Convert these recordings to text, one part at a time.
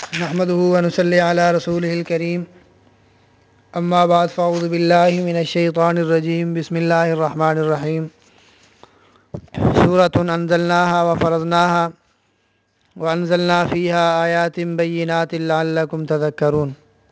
نحمده ونصلي على رسوله الكريم اما بعد فاعوذ بالله من الشيطان الرجيم بسم الله الرحمن الرحيم سورة انزلناها وفرضناها وانزلنا فيها آيات بينات لعلكم تذكرون۔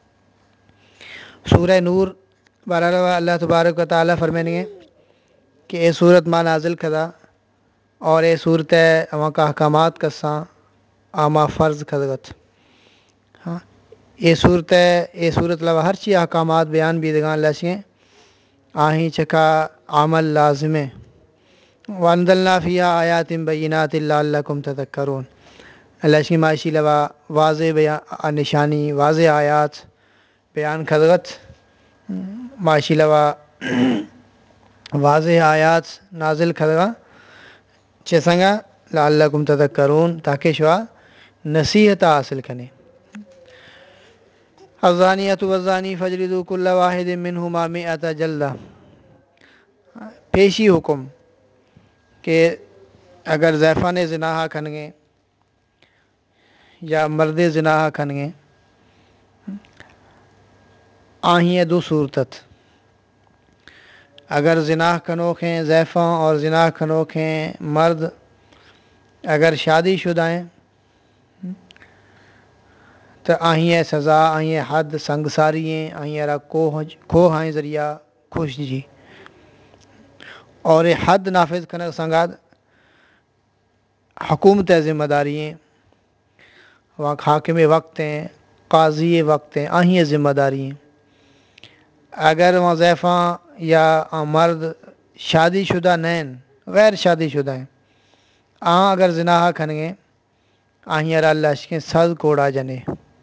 سورہ نور بہرحال اللہ تبارک و تعالیٰ فرمائیں گے کہ اے صورت ما نازل کھدا اور اے صورت اما کا احکامات کساں آما فرض کھدگت۔ ہاں یہ صورت لوا ہر چی احکامات بیان بھی دگان لسیں آہیں چکا عمل لازم ہے۔ وانزلنا فیہا آیات بینات لعلکم تذکرون، لشی معاشی لوا واضح بیان نشانی واضح آیات بیان کھدگت، معاشی لوا واضح آیات نازل کھدگا چسنگا لعلکم تذکرون تاکہ شوا نصیحت حاصل کنے۔ الزانیۃ والزانی فاجلدوا کل واحد منہما مئۃ جلدہ، پیشی حکم کہ اگر زیفان زناح کھنگیں یا مرد زناح کھنگیں آہیں دو صورتت، اگر زناح کنوکھیں زیفاں اور زناح کنوکھیں مرد اگر شادی شدہ ہیں تو آہیں سزا آہیں حد سنگساری ہیں آہیں را کوہ آئیں ذریعہ خوش جی، اور حد نافذ کرنے سنگاد حکومت ذمہ داری ہیں، وہاں حاکم وقت ہیں قاضی وقت ہیں آہیں ذمہ داری ہیں۔ اگر وہاں زیفاں یا مرد شادی شدہ نین غیر شادی شدہ ہیں اگر زناح کھنگیں آہیں را اللہ شکیں سز کوڑا جنے،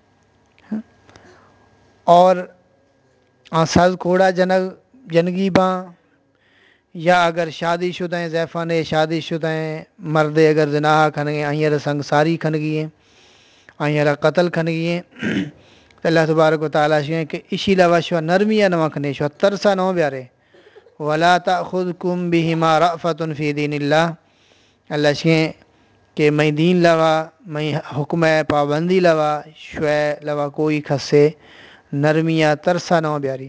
اور سز کوڑا جنگی باں، یا اگر شادی شدہ ہیں زیفان شادی شدہ ہیں مرد اگر زناح کھنگیں آہیں را سنگساری کھنگی ہیں آہیں را قتل کھنگی ہیں۔ اللہ تبارک و تعالیٰ شکیں کہ اسی لوا شوا نرمیہ نوا کھنے شوا ترسا نو بیارے وَلَا تَأْخُذْكُمْ بِهِمَا رَأْفَةٌ فِي دِينِ اللَّهِ، اللہ شکیں کہ میں دین لوا میں حکم پابندی لوا شوے لوا کوئی کھسے نرمیہ ترسا نو بیاری۔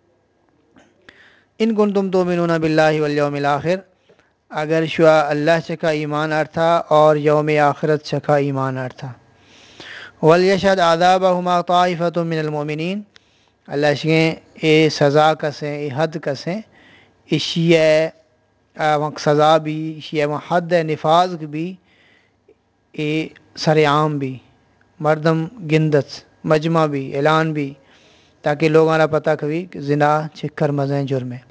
ان کنتم تؤمنون باللہ والیوم الآخر، اگر شوا اللہ چکا ایمان ارتھا اور یوم آخرت چکا ایمان ارتھا۔ وَلْيَشْهَدْ عَذَابَهُمَا طَائِفَةٌ مِّنَ الْمُؤْمِنِينَ، اللہ شکیں اے سزا کسیں اے حد کسیں اشیاء سزا بھی اشیاء حد نفاذ بھی اے سر عام بھی مردم گندت مجمع بھی اعلان بھی تاکہ لوگوں را پتہ کبھی کہ زنا چکر مزیں جرم ہے۔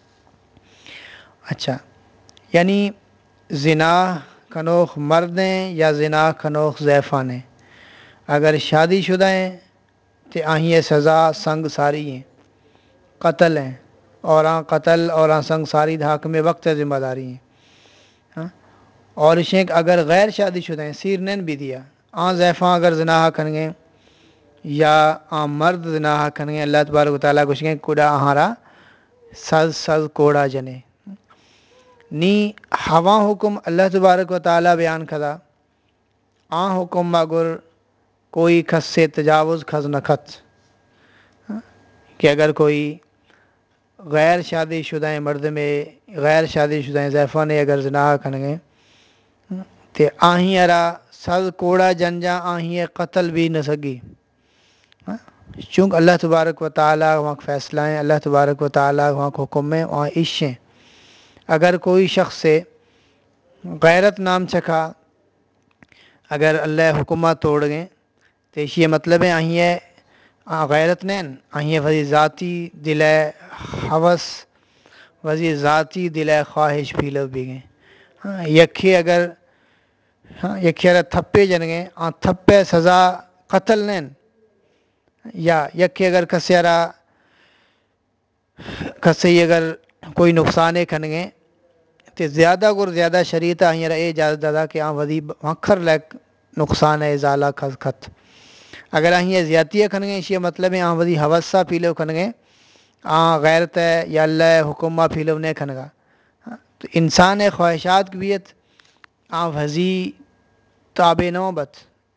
اچھا یعنی زنا کنوخ مردیں یا زنا کنوخ زیفان ہیں اگر شادی شدہ ہیں تو آہیں سزا سنگ ساری ہیں قتل ہیں اور قتل اور سنگ ساری حاکم وقت ذمہ داری ہیں۔ اور شیخ اگر غیر شادی شدہ ہیں سیر نین بھی دیا زیفاں اگر زناح کھنگیں یا مرد زناح کھنگیں اللہ تبارک و تعالیٰ کو شکیں کوڑا آہارا سز کوڑا جنے نی ہوا حکم اللہ تبارک و تعالیٰ بیان کھدا حکم مگر کوئی کھس سے تجاوز کھز نکھت کہ اگر کوئی غیر شادی شدہ مرد میں غیر شادی شدہ زیفاں نے اگر زناح کھنگیں تو آہیں ارا سز کوڑا جنجا آہیں قتل بھی نہ سگی، چونکہ اللہ تبارک و تعالیٰ وہاں فیصلہ ہیں اللہ تبارک و تعالیٰ وہاں حکم ہے وہاں عشیں۔ اگر کوئی شخص سے غیرت نام چکھا اگر اللہ حکمات توڑ گئیں تو یہ مطلب ہے آہیں غیرت نین آہیں وزی ذاتی دل حوث وزی ذاتی دل خواہش پھیلو بھی گئیں یکھی اگر یکھی اگر تھپے جن گئیں تھپے سزا قتل نین، یا یکھی اگر کسیارا کسی اگر کوئی نقصانے کھن گئیں تو زیادہ گر زیادہ شریعت آہیں اے اجازت دادا کہ وزی مکھر لیک نقصان ہے ازالہ کھز کھت۔ اگر آہیں زیادتیہ کھن گئیں اسی مطلب ہے وزی حوثہ پھیلو کھن گئیں غیرت ہے یا اللہ حکمہ پھیلو نے کھنگا تو انسان خواہشات کی بیت وزی تابع نو بت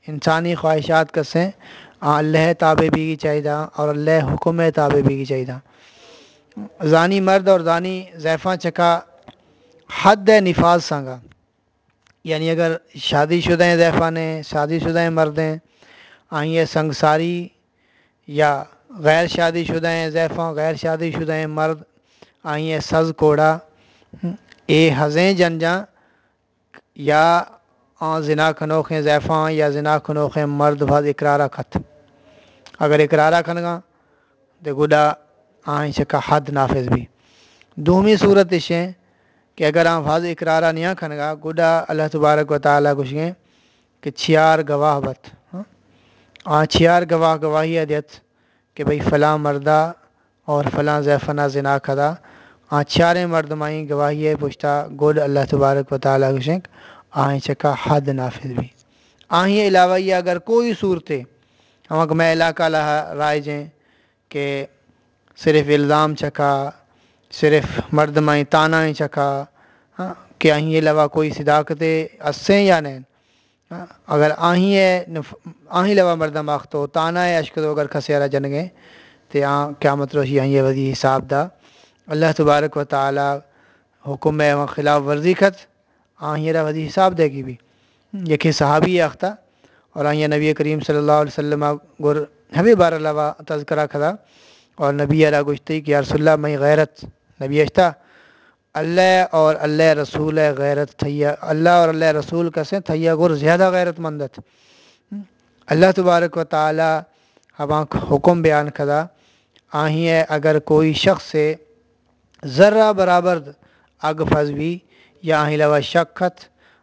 انسانی خواہشات کسیں اللہ تابع بھی کی چاہیے اور اللہ حکم تابع بھی کی چاہیے زانی مرد اور زانی زیفاں چکا حد نفاذ سانگا یعنی اگر شادی شدہ زیفاں ہیں شادی شدہ مرد ہیں آئیں سنگساری یا غیر شادی شدہ زیفاں غیر شادی شدہ مرد آئیں سز کوڑا اے ہزیں جنجاں یا زنا کھنوخیں زیفاں یا زنا کھنوخیں مرد بھاز اقرارہ کھت اگر اقرارہ کھنگا تو گڈا آئیں چکا حد نافذ بھی دومی صورت اشیں کہ اگر آپ بھاز اقرارہ نہیں کھنگا گڈا اللہ تبارک و تعالیٰ کچھیں کہ چھیار گواہ بت چھیار گواہ گواہی دیت کہ بھئی فلاں مردہ اور فلاں زیفنا زنا کھدا چھیاریں مرد مائیں گواہی پشتا گڈ اللہ تبارک و تعالیٰ کچھیں آئیں چکا حد نافذ بھی آہیں علاوہ یہ اگر کوئی صورتیں ہم میں علاقہ رائے جیں کہ صرف الزام چکا صرف مرد مائیں تانا ہی چکا کہ آہیں علاوہ کوئی صداقت اسیں یا نہیں اگر آہیں لوا مردہ ماختو تانا اشکدو اگر کھسیارا جنگیں تو قیامت روشی آہیں وزی حساب دا اللہ تبارک و تعالیٰ حکم خلاف ورزی کھت آہیں را وزی حساب دے گی بھی یکی صحابی اختہ اور آہیں نبی کریم صلی اللہ علیہ وسلم گر ہمیں بار لوا تذکرہ کھدا اور نبی علیہ گشتی کہ یا رسول اللہ میں غیرت نبی اشتا اللہ اور اللہ رسول غیرت تھیا اللہ اور اللہ رسول کسیں تھیا گر زیادہ غیرت مندت اللہ تبارک و تعالیٰ ہماں حکم بیان کھدا آہیں اگر کوئی شخص سے ذرہ برابر اگ پھنس بھی یا آہیں لوا شکت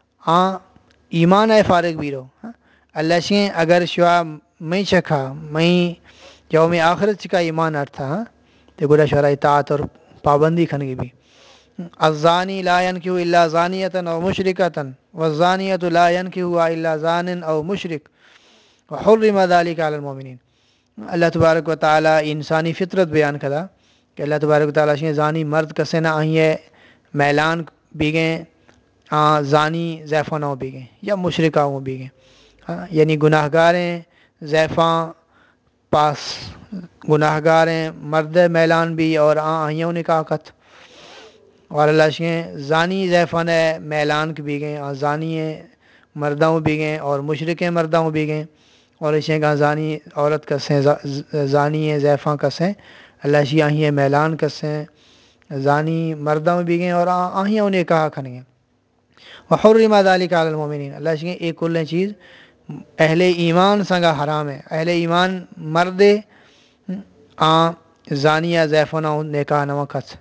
ایمان فارغ بھی رہو اللہ شیں اگر شوا میں چکھا میں یوم آخرت چکا ایمان ارتھا تو گڑا شرع اطاعت اور پابندی کھنگی بھی الزانی لا ينكح الا زانیۃ او مشرکۃ والزانیۃ لا ينكحها الا زان او مشرک وحرم ذلك علی المؤمنین اللہ تبارک و تعالیٰ انسانی فطرت بیان کھدا کہ اللہ تبارک و تعالیٰ شیں زانی مرد کسے نہ آئیں میلان بیگیں زانی زیفانوں بیگیں یا مشرکاؤں بیگیں یعنی گناہ گاریں زیفاں پاس گناہ گاریں مرد میلان بھی اور آئیوں نکاح کت اور اللہ شیں زانی زیفان میلان کی بھی گئیں اور زانی مردوں بھی گئیں اور مشرق مردوں بھی گئیں اور اشیں کا زانی عورت کسیں زانی زیفاں کسیں اللہ شی آہیں میلان کسیں زانی مردوں بھی گئیں اور آہیں نکاح کھنگیں وحرم ذلک علی المؤمنین اللہ شیں ایک کل چیز اہل ایمان سنگا حرام ہے اہل ایمان مرد زانیہ زیفانہ نکاح نہ کت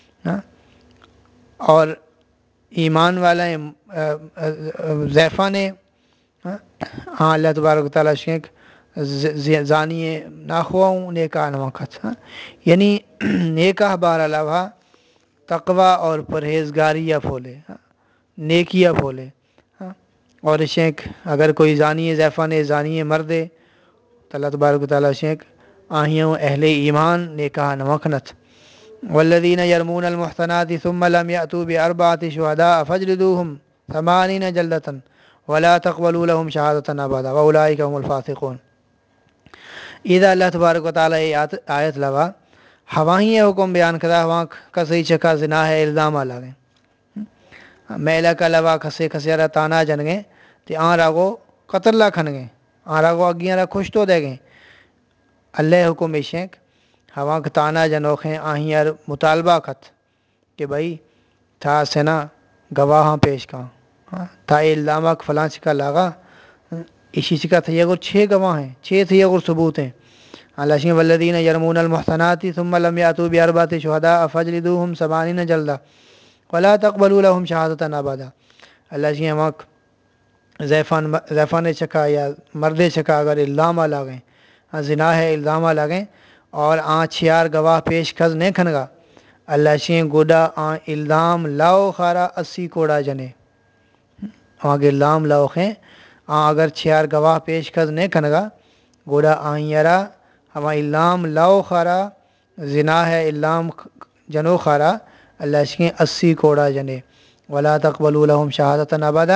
اور ایمان والا زیفاں نے اللہ تبارک و تعالیٰ شیخ زانی ناخواؤں نکاح نہ کت یعنی نکاح بار علاوہ تقوی اور پرہیزگاریہ پھولے نیکیہ پھولے اور شیخ اگر کوئی زانی زیفاں نے زانی مرد تو اللہ تبارک و تعالیٰ شیخ آہیوں اہل ایمان نکاح نہ کنت والذین یرمون المحصنات ثم لم یأتوا بأربعة شهداء فاجلدوهم 80 جلدة ولا تقبلوا لهم شهادة ابدا واولئک هم الفاسقون اذا اللہ تبارک و تعالیٰ آیت لوا ہواہیں حکم بیان کرا ہواں کسی چکا زنا ہے الزام لگیں میلہ کا لوا کسے کسے تانا جنگیں تو راگو قتل لا کھنگیں راگو اگیاں را خوش تو دے گئیں اللہ حکم ایشیں ہواں کا تانا جنوخیں آہیں یار مطالبہ کت کہ بھائی تھا سنا گواہاں پیش کہاں تھا الزامہ فلاں چکا لاغا اسی چکا تھا یہ 6 گواہ ہیں 6 تھے یہ ثبوت ہیں اللہ شیں والذین یرمون المحصنات ثم لم یأتوا بأربعة شهداء فاجلدوهم 80 جلدہ ولا تقبلوا لهم شهادة ابدا اللہ شیں ہماک زیفان چکا یا مرد چکا اگر الزامہ لاغیں زنا ہے الزامہ لگیں اور چھیار گواہ پیش کز نہیں کھنگا اللہ شیں گوڈا الزام لاؤ خارا 80 کوڑا جنے آگے الزام لاؤ خیں اگر چھیار گواہ پیش کز نہیں کھنگا گوڈا یرا ہما الزام لاؤ خارا زنا ہے الزام جنو خارا اللہ شیں 80 کوڑا جنے ولا تقبلوا لهم شهادة ابدا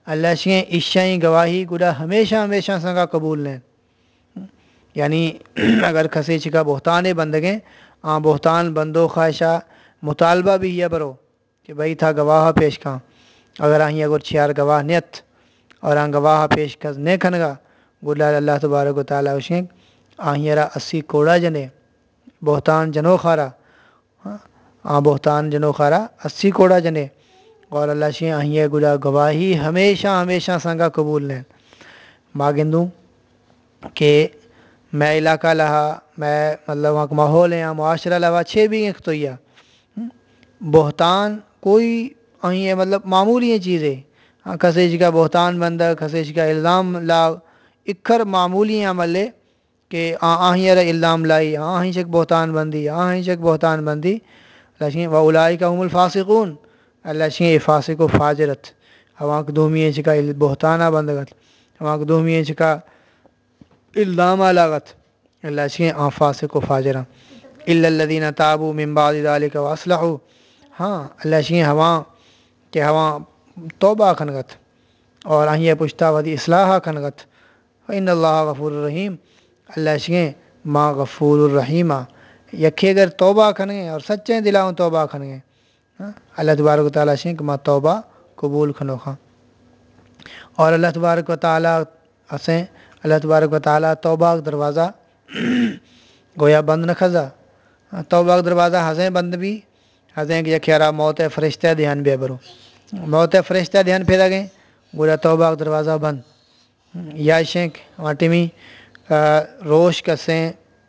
اللہ شیں اشائیں گواہی گڑا ہمیشہ ہمیشہ سنگا قبول لیں، یعنی اگر کسی چکا بہتان بندگیں بہتان بندو خواہشہ مطالبہ بھی یہ برو کہ بھئی تھا گواہ پیش کاں، اگر آہیں اگر چھیار گواہ نیت اور گواہ پیش کر نہیں کھنگا گلا اللہ تبارک و تعالیٰ وشیں آہیں را 80 کوڑا جنے بہتان جنو خارا، بہتان جنو خارا 80 کوڑا جنے، اور اللہ شیں آہیں گلا گواہی ہمیشہ ہمیشہ سنگا قبول لیں ماگندوں کہ میں علاقہ لہا میں مطلب وہاں کا ماحول ہے معاشرہ لہا چھے بھی ایک تو یہ بہتان کوئی آہیں مطلب معمولی چیزیں کسی جگہ بہتان بندہ کسی جگہ الزام لا اکھر معمولی عمل لے کہ آہیں الزام لائی آہیں چک بہتان بندی آہیں چک بہتان بندی اللہ شیں و اولئک هم الفاسقون، اللہ شیں فاسق و فاجرت ہواں کو دومی چکا بہتانہ بندگت ہواں کو دومی چکا الزامہ لاغت اللہ شیں فاسق و فاجرہ الا الذین تابوا من بعد ذلك واصلحوا، ہاں اللہ شیں ہواں کہ ہواں توبہ کھنگت اور آہیں پشتا ودی اصلاح کھنگت فإن اللہ غفور الرحیم، اللہ شیں ما غفور الرحیمہ یکھے اگر توبہ کھنگیں اور سچیں دلاؤں توبہ کھنگیں اللہ تبارک و تعالیٰ شیں کہ ما توبہ قبول کھنو خواہ، اور اللہ تبارک و تعالیٰ اسیں اللہ تبارک و تعالیٰ توبہ دروازہ گویا بند نہ کھزا، توبہ دروازہ ہزیں بند بھی ہزیں کہ یکھیارا موت فرشتہ دھیان بے برو موت فرشتہ دھیان پھیرا گئیں گویا توبہ دروازہ بند یا شینک واٹی میں روش کسیں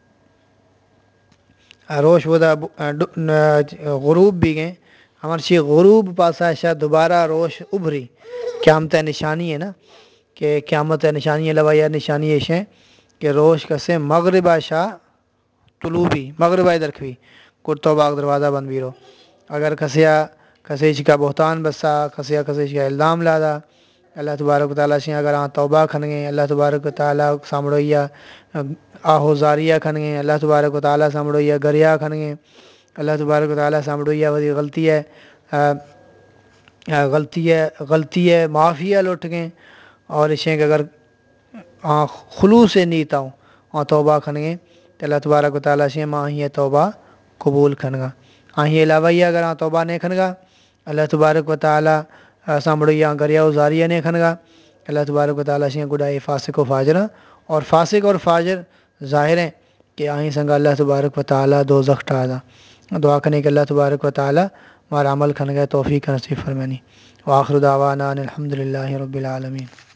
روش ودا غروب بھی گئیں ہمار چی غروب پاسا شاہ دوبارہ روش ابھری قیامت نشانی ہے نا کہ قیامت نشانی لوا یا نشانی ایشیں کہ روش کسیں مغرب شاہ طلوبی مغرب درکھوی کو توبہ دروازہ بند بھی رو، اگر کسی کا بہتان بسا کسی کا الزام لادا اللہ تبارک و تعالیٰ شیں اگر توبہ کھنگیں اللہ تبارک و تعالیٰ سامڑویا آہو زاریہ کھنگیں اللہ تبارک و تعالیٰ سامڑویا گریا کھنگیں اللہ تبارک و تعالیٰ سامڑویا ودی غلطی ہے معافیہ لوٹ گئیں اور اشیں کہ اگر خلوص نیت آؤں توبہ کھنگیں تو اللہ تبارک و تعالیٰ شیں ماں ہی توبہ قبول کھنگا آہیں علاوہ ہی اگر توبہ نہیں کھنگا اللہ تبارک و تعالیٰ سامڑویا گریا و زاریہ نہیں کھنگا اللہ تبارک و تعالیٰ شیں گڑائی فاسق و فاجرہ، اور فاسق اور فاجر ظاہر ہیں کہ آہیں سنگا اللہ تبارک و تعالیٰ دوزخ ٹھادا، دعا کرنے کہ اللہ تبارک و تعالیٰ ہمارا عمل کھنگا توفیق نصیب فرمانی، وآخر دعوانا ان الحمد للہ رب العالمین۔